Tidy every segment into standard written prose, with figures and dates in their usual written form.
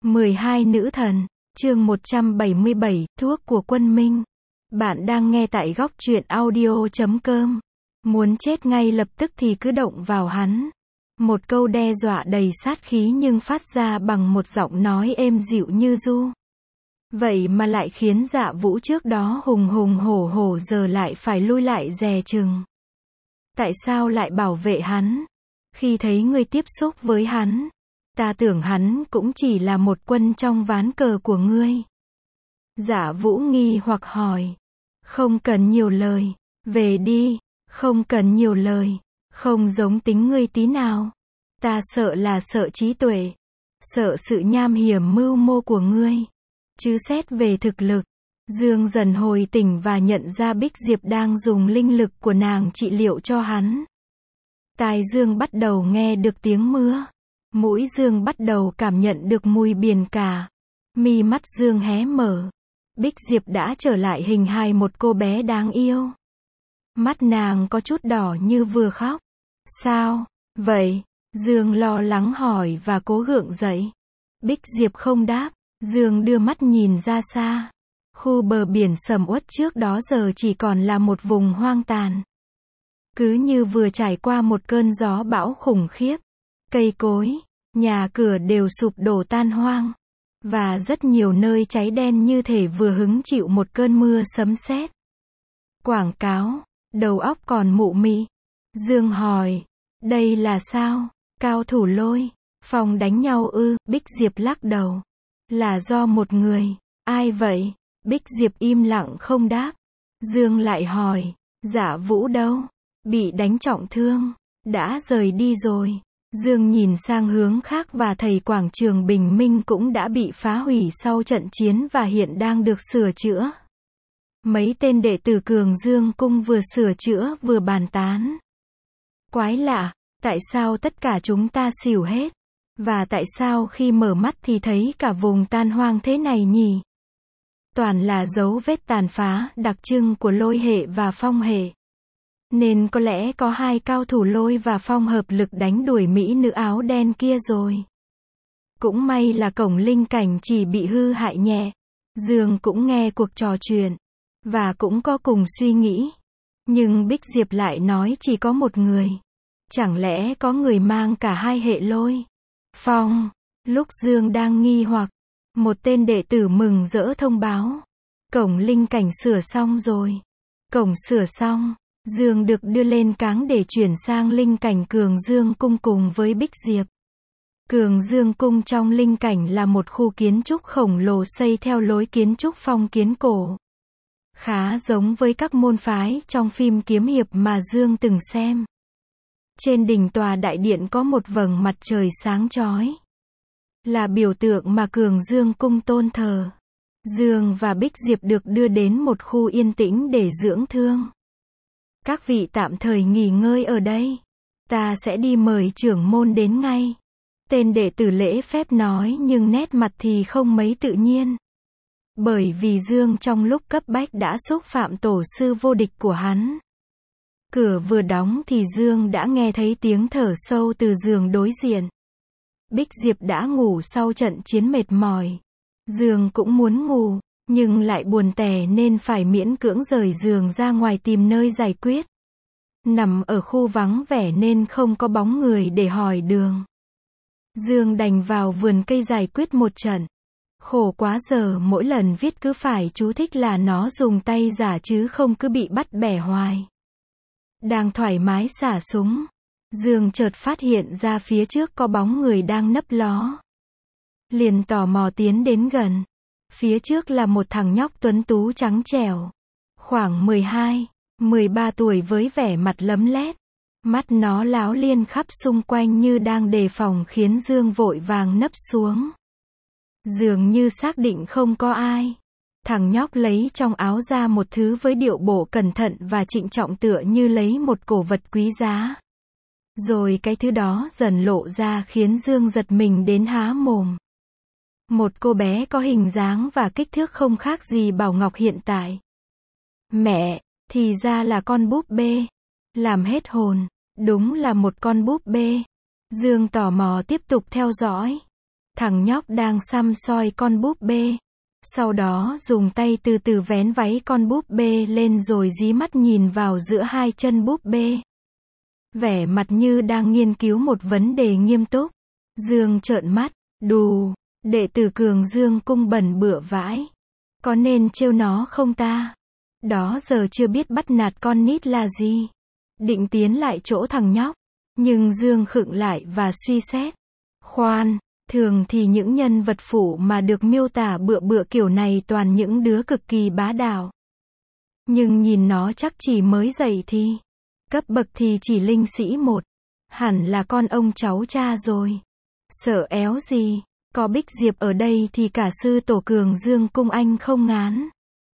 12 nữ thần, chương 177, thuốc của quân Minh. Bạn đang nghe tại góc truyện audio.com. Muốn chết ngay lập tức thì cứ động vào hắn. Một câu đe dọa đầy sát khí nhưng phát ra bằng một giọng nói êm dịu như ru. Vậy mà lại khiến Dạ Vũ trước đó hùng hùng hổ hổ giờ lại phải lui lại dè chừng. Tại sao lại bảo vệ hắn? Khi thấy ngươi tiếp xúc với hắn, ta tưởng hắn cũng chỉ là một quân trong ván cờ của ngươi. Dạ Vũ nghi hoặc hỏi. Không cần nhiều lời, về đi, không cần nhiều lời, không giống tính ngươi tí nào. Ta sợ là sợ trí tuệ, sợ sự nham hiểm mưu mô của ngươi. Chứ xét về thực lực, Dương dần hồi tỉnh và nhận ra Bích Diệp đang dùng linh lực của nàng trị liệu cho hắn. Tai Dương bắt đầu nghe được tiếng mưa. Mũi Dương bắt đầu cảm nhận được mùi biển cả. Mi mắt Dương hé mở. Bích Diệp đã trở lại hình hài một cô bé đáng yêu. Mắt nàng có chút đỏ như vừa khóc. Sao vậy? Dương lo lắng hỏi và cố gượng dậy. Bích Diệp không đáp. Dương đưa mắt nhìn ra xa. Khu bờ biển sầm uất trước đó giờ chỉ còn là một vùng hoang tàn. Cứ như vừa trải qua một cơn gió bão khủng khiếp. Cây cối, nhà cửa đều sụp đổ tan hoang. Và rất nhiều nơi cháy đen như thể vừa hứng chịu một cơn mưa sấm sét. Quảng cáo, đầu óc còn mụ mị. Dương hỏi, đây là sao? Cao thủ lôi, phong đánh nhau ư? Bích Diệp lắc đầu. Là do một người. Ai vậy? Bích Diệp im lặng không đáp. Dương lại hỏi, Dạ Vũ đâu? Bị đánh trọng thương, đã rời đi rồi. Dương nhìn sang hướng khác và thấy quảng trường Bình Minh cũng đã bị phá hủy sau trận chiến và hiện đang được sửa chữa. Mấy tên đệ tử Cường Dương Cung vừa sửa chữa vừa bàn tán. Quái lạ, tại sao tất cả chúng ta xỉu hết? Và tại sao khi mở mắt thì thấy cả vùng tan hoang thế này nhỉ? Toàn là dấu vết tàn phá đặc trưng của lôi hệ và phong hệ. Nên có lẽ có hai cao thủ lôi và phong hợp lực đánh đuổi mỹ nữ áo đen kia rồi. Cũng may là cổng linh cảnh chỉ bị hư hại nhẹ. Dương cũng nghe cuộc trò chuyện. Và cũng có cùng suy nghĩ. Nhưng Bích Diệp lại nói chỉ có một người. Chẳng lẽ có người mang cả hai hệ lôi, phong? Lúc Dương đang nghi hoặc, một tên đệ tử mừng rỡ thông báo. Cổng linh cảnh sửa xong rồi. Cổng sửa xong. Dương được đưa lên cáng để chuyển sang linh cảnh Cường Dương Cung cùng với Bích Diệp. Cường Dương Cung trong linh cảnh là một khu kiến trúc khổng lồ xây theo lối kiến trúc phong kiến cổ. Khá giống với các môn phái trong phim kiếm hiệp mà Dương từng xem. Trên đỉnh tòa đại điện có một vầng mặt trời sáng chói. Là biểu tượng mà Cường Dương Cung tôn thờ. Dương và Bích Diệp được đưa đến một khu yên tĩnh để dưỡng thương. Các vị tạm thời nghỉ ngơi ở đây. Ta sẽ đi mời trưởng môn đến ngay. Tên đệ tử lễ phép nói nhưng nét mặt thì không mấy tự nhiên. Bởi vì Dương trong lúc cấp bách đã xúc phạm tổ sư vô địch của hắn. Cửa vừa đóng thì Dương đã nghe thấy tiếng thở sâu từ giường đối diện. Bích Diệp đã ngủ sau trận chiến mệt mỏi. Dương cũng muốn ngủ, nhưng lại buồn tẻ nên phải miễn cưỡng rời giường ra ngoài tìm nơi giải quyết. Nằm ở khu vắng vẻ nên không có bóng người để hỏi đường. Dương đành vào vườn cây giải quyết một trận. Khổ quá giờ mỗi lần viết cứ phải chú thích là nó dùng tay giả chứ không cứ bị bắt bẻ hoài. Đang thoải mái xả súng. Dương chợt phát hiện ra phía trước có bóng người đang nấp ló. Liền tò mò tiến đến gần. Phía trước là một thằng nhóc tuấn tú trắng trẻo. Khoảng 12, 13 tuổi với vẻ mặt lấm lét. Mắt nó láo liên khắp xung quanh như đang đề phòng khiến Dương vội vàng nấp xuống. Dường như xác định không có ai. Thằng nhóc lấy trong áo ra một thứ với điệu bộ cẩn thận và trịnh trọng tựa như lấy một cổ vật quý giá. Rồi cái thứ đó dần lộ ra khiến Dương giật mình đến há mồm. Một cô bé có hình dáng và kích thước không khác gì Bảo Ngọc hiện tại. Mẹ, thì ra là con búp bê. Làm hết hồn, đúng là một con búp bê. Dương tò mò tiếp tục theo dõi. Thằng nhóc đang săm soi con búp bê. Sau đó dùng tay từ từ vén váy con búp bê lên rồi dí mắt nhìn vào giữa hai chân búp bê. Vẻ mặt như đang nghiên cứu một vấn đề nghiêm túc. Dương trợn mắt, đù, đệ tử Cường Dương Cung bẩn bựa vãi. Có nên trêu nó không ta? Đó giờ chưa biết bắt nạt con nít là gì. Định tiến lại chỗ thằng nhóc. Nhưng Dương khựng lại và suy xét. Khoan, thường thì những nhân vật phụ mà được miêu tả bựa bựa kiểu này toàn những đứa cực kỳ bá đạo. Nhưng nhìn nó chắc chỉ mới dậy thì. Cấp bậc thì chỉ linh sĩ 1. Hẳn là con ông cháu cha rồi. Sợ éo gì, có Bích Diệp ở đây thì cả sư tổ Cường Dương Cung anh không ngán.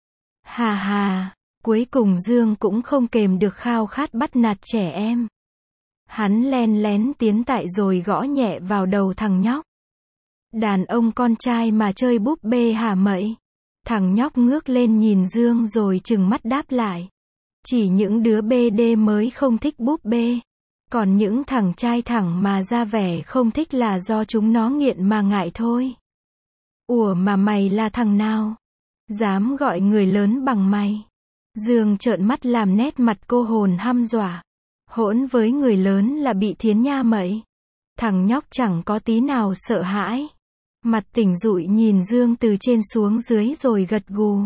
Hà hà, cuối cùng Dương cũng không kềm được khao khát bắt nạt trẻ em. Hắn len lén tiến tại rồi gõ nhẹ vào đầu thằng nhóc. Đàn ông con trai mà chơi búp bê hả mậy? Thằng nhóc ngước lên nhìn Dương rồi trừng mắt đáp lại. Chỉ những đứa BD mới không thích búp bê. Còn những thằng trai thẳng mà ra vẻ không thích là do chúng nó nghiện mà ngại thôi. Ủa mà mày là thằng nào? Dám gọi người lớn bằng mày? Dương trợn mắt làm nét mặt cô hồn hăm dọa. Hỗn với người lớn là bị thiến nha mậy. Thằng nhóc chẳng có tí nào sợ hãi. Mặt tỉnh rụi nhìn Dương từ trên xuống dưới rồi gật gù.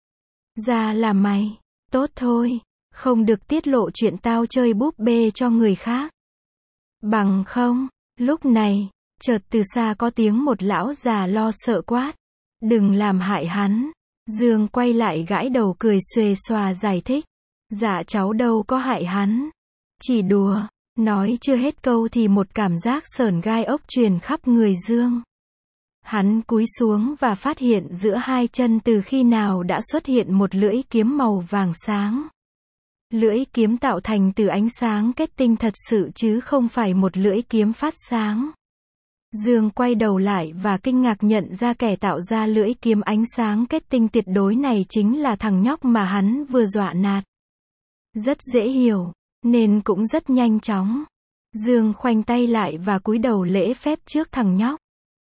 Ra là mày. Tốt thôi. Không được tiết lộ chuyện tao chơi búp bê cho người khác. Bằng không. Lúc này, chợt từ xa có tiếng một lão già lo sợ quát. Đừng làm hại hắn. Dương quay lại gãi đầu cười xuề xòa giải thích. Dạ cháu đâu có hại hắn. Chỉ đùa. Nói chưa hết câu thì một cảm giác sởn gai ốc truyền khắp người Dương. Hắn cúi xuống và phát hiện giữa hai chân từ khi nào đã xuất hiện một lưỡi kiếm màu vàng sáng. Lưỡi kiếm tạo thành từ ánh sáng kết tinh thật sự chứ không phải một lưỡi kiếm phát sáng. Dương quay đầu lại và kinh ngạc nhận ra kẻ tạo ra lưỡi kiếm ánh sáng kết tinh tuyệt đối này chính là thằng nhóc mà hắn vừa dọa nạt. Rất dễ hiểu, nên cũng rất nhanh chóng. Dương khoanh tay lại và cúi đầu lễ phép trước thằng nhóc.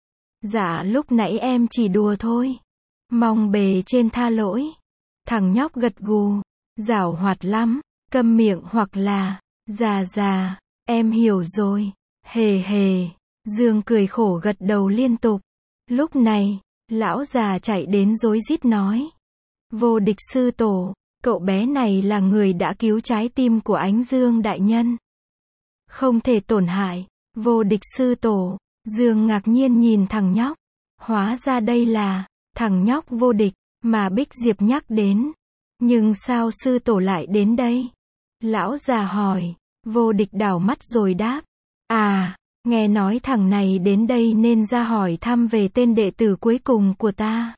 Dạ lúc nãy em chỉ đùa thôi. Mong bề trên tha lỗi. Thằng nhóc gật gù. Giảo hoạt lắm. Câm miệng hoặc là. Già, em hiểu rồi. Hề hề. Dương cười khổ gật đầu liên tục. Lúc này, lão già chạy đến rối rít nói. Vô địch sư tổ, cậu bé này là người đã cứu trái tim của Ánh Dương đại nhân. Không thể tổn hại. Vô địch sư tổ. Dương ngạc nhiên nhìn thằng nhóc. Hóa ra đây là thằng nhóc vô địch mà Bích Diệp nhắc đến. Nhưng sao sư tổ lại đến đây? Lão già hỏi. Vô địch đảo mắt rồi đáp. À, nghe nói thằng này đến đây nên ra hỏi thăm về tên đệ tử cuối cùng của ta.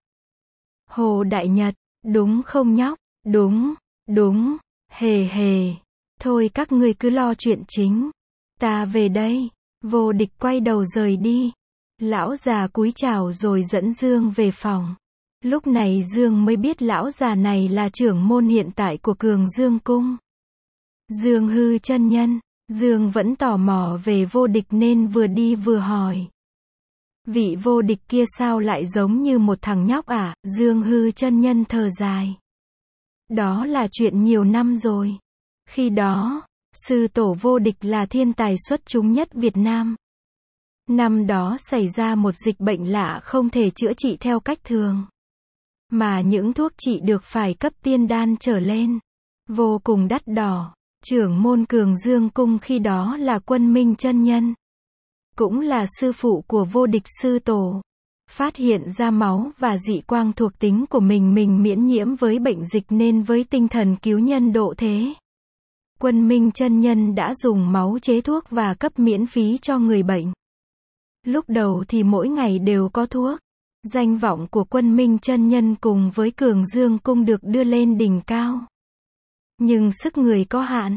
Hồ Đại Nhật, đúng không nhóc? Đúng, hề hề. Thôi các ngươi cứ lo chuyện chính. Ta về đây. Vô địch quay đầu rời đi. Lão già cúi chào rồi dẫn Dương về phòng. Lúc này Dương mới biết lão già này là trưởng môn hiện tại của Cường Dương Cung. Dương hư chân nhân. Dương vẫn tò mò về vô địch nên vừa đi vừa hỏi. Vị vô địch kia sao lại giống như một thằng nhóc à? Dương hư chân nhân thở dài. Đó là chuyện nhiều năm rồi. Khi đó, sư tổ vô địch là thiên tài xuất chúng nhất Việt Nam. Năm đó xảy ra một dịch bệnh lạ không thể chữa trị theo cách thường. Mà những thuốc trị được phải cấp tiên đan trở lên. Vô cùng đắt đỏ. Trưởng môn Cường Dương Cung khi đó là Quân Minh chân nhân. Cũng là sư phụ của vô địch sư tổ. Phát hiện ra máu và dị quang thuộc tính của mình miễn nhiễm với bệnh dịch nên với tinh thần cứu nhân độ thế. Quân Minh chân nhân đã dùng máu chế thuốc và cấp miễn phí cho người bệnh. Lúc đầu thì mỗi ngày đều có thuốc. Danh vọng của Quân Minh chân nhân cùng với Cường Dương Cung được đưa lên đỉnh cao. Nhưng sức người có hạn.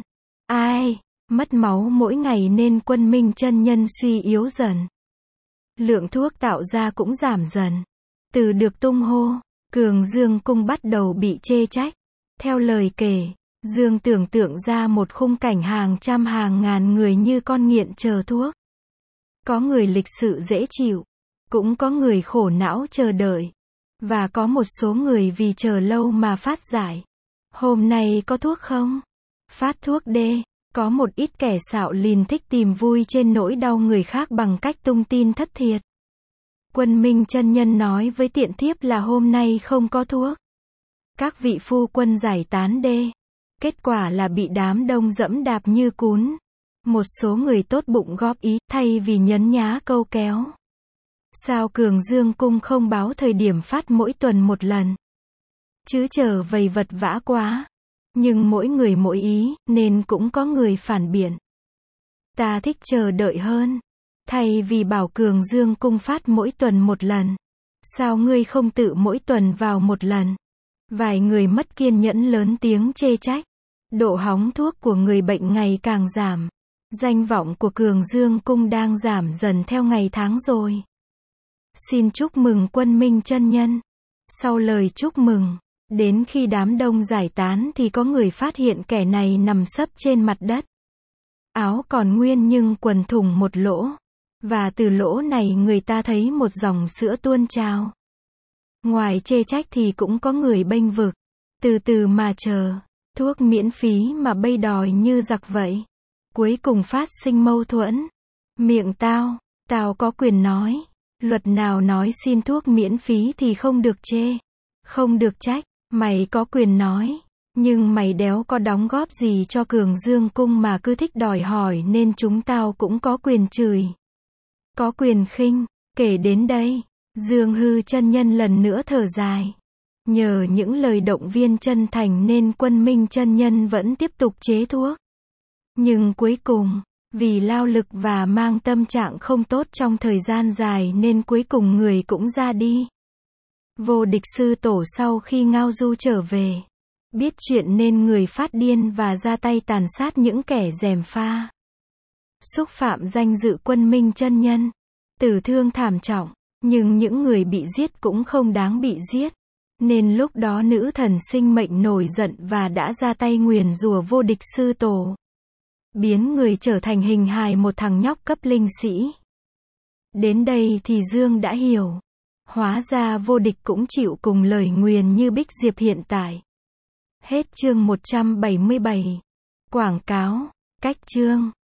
Mất máu mỗi ngày nên Quân Minh chân nhân suy yếu dần. Lượng thuốc tạo ra cũng giảm dần. Từ được tung hô, Cường Dương Cung bắt đầu bị chê trách. Theo lời kể, Dương tưởng tượng ra một khung cảnh hàng trăm hàng ngàn người như con nghiện chờ thuốc. Có người lịch sự dễ chịu, Cũng có người khổ não chờ đợi. Và có một số người vì chờ lâu mà phát giải. Hôm nay có thuốc không? Phát thuốc đê. Có một ít kẻ xạo lìn thích tìm vui trên nỗi đau người khác bằng cách tung tin thất thiệt. Quân Minh chân nhân nói với tiện thiếp là hôm nay không có thuốc. Các vị phu quân giải tán đê. Kết quả là bị đám đông dẫm đạp như cún. Một số người tốt bụng góp ý, thay vì nhấn nhá câu kéo. Sao Cường Dương Cung không báo thời điểm phát mỗi tuần một lần? Chứ chờ vầy vật vã quá. Nhưng mỗi người mỗi ý, nên cũng có người phản biện. Ta thích chờ đợi hơn. Thay vì bảo Cường Dương Cung phát mỗi tuần một lần. Sao ngươi không tự mỗi tuần vào một lần? Vài người mất kiên nhẫn lớn tiếng chê trách. Độ hóng thuốc của người bệnh ngày càng giảm. Danh vọng của Cường Dương Cung đang giảm dần theo ngày tháng rồi. Xin chúc mừng Quân Minh chân nhân. Sau lời chúc mừng, đến khi đám đông giải tán thì có người phát hiện kẻ này nằm sấp trên mặt đất. Áo còn nguyên nhưng quần thủng một lỗ. Và từ lỗ này người ta thấy một dòng sữa tuôn trào. Ngoài chê trách thì cũng có người bênh vực. Từ từ mà chờ. Thuốc miễn phí mà bây đòi như giặc vậy. Cuối cùng phát sinh mâu thuẫn. Miệng tao có quyền nói. Luật nào nói xin thuốc miễn phí thì không được chê. Không được trách. Mày có quyền nói. Nhưng mày đéo có đóng góp gì cho Cường Dương Cung mà cứ thích đòi hỏi nên chúng tao cũng có quyền chửi. Có quyền khinh. Kể đến đây, Dương Hư chân nhân lần nữa thở dài. Nhờ những lời động viên chân thành nên Quân Minh chân nhân vẫn tiếp tục chế thuốc. Nhưng cuối cùng, vì lao lực và mang tâm trạng không tốt trong thời gian dài nên cuối cùng người cũng ra đi. Vô Địch sư tổ sau khi ngao du trở về, biết chuyện nên người phát điên và ra tay tàn sát những kẻ gièm pha. Xúc phạm danh dự Quân Minh chân nhân. Tử thương thảm trọng, nhưng những người bị giết cũng không đáng bị giết. Nên lúc đó nữ thần sinh mệnh nổi giận và đã ra tay nguyền rủa Vô Địch sư tổ. Biến người trở thành hình hài một thằng nhóc cấp linh sĩ. Đến đây thì Dương đã hiểu. Hóa ra Vô Địch cũng chịu cùng lời nguyền như Bích Diệp hiện tại. Hết chương 177. Quảng cáo, cách chương.